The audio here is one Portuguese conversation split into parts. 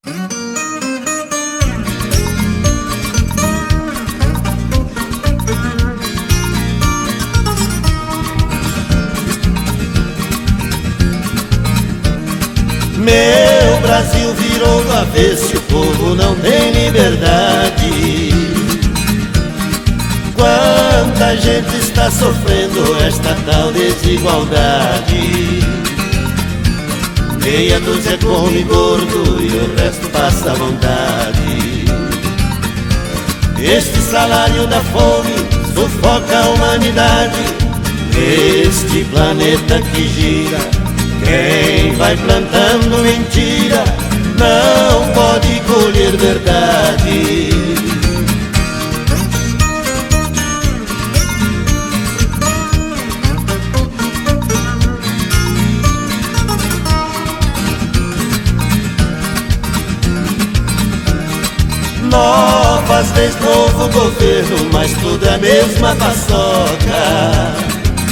Meu Brasil virou do avesso, o povo não tem liberdade. Quanta gente está sofrendo esta tal desigualdade. Meia dúzia come gordo e o resto passa vontade. Este salário da fome sufoca a humanidade. Este planeta que gira, quem vai plantando mentira não pode colher verdade. Novas leis, novo governo, mas tudo é a mesma paçoca.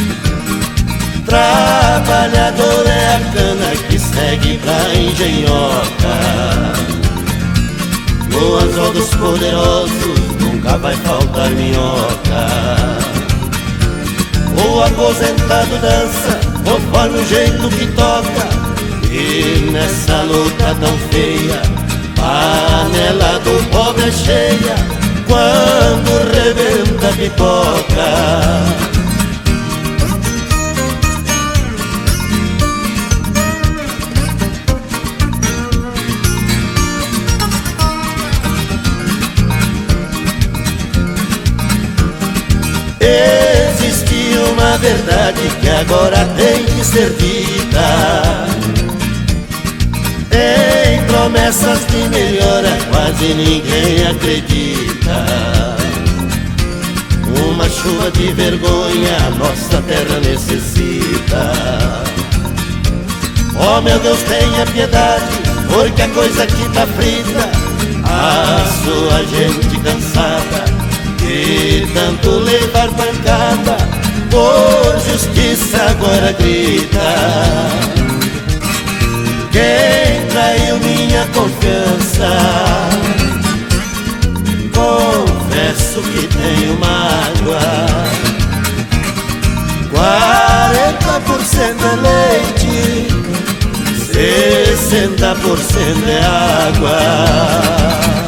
Trabalhador é a cana que segue pra engenhoca. No anzol dos poderosos nunca vai faltar minhoca. O aposentado dança conforme o jeito que toca. E nessa luta tão feia, a panela do pobre é cheia quando rebenta a pipoca. Existe uma verdade que agora tem que ser dita. Em promessas de melhora quase ninguém acredita. Uma chuva de vergonha a nossa terra necessita. Oh meu Deus, tenha piedade, porque a coisa aqui tá frita. A sua gente cansada de tanto levar pancada, por justiça agora grita. Quem traiu minha confiança, confesso que tenho mágoa. 40% é leite, 60% é água.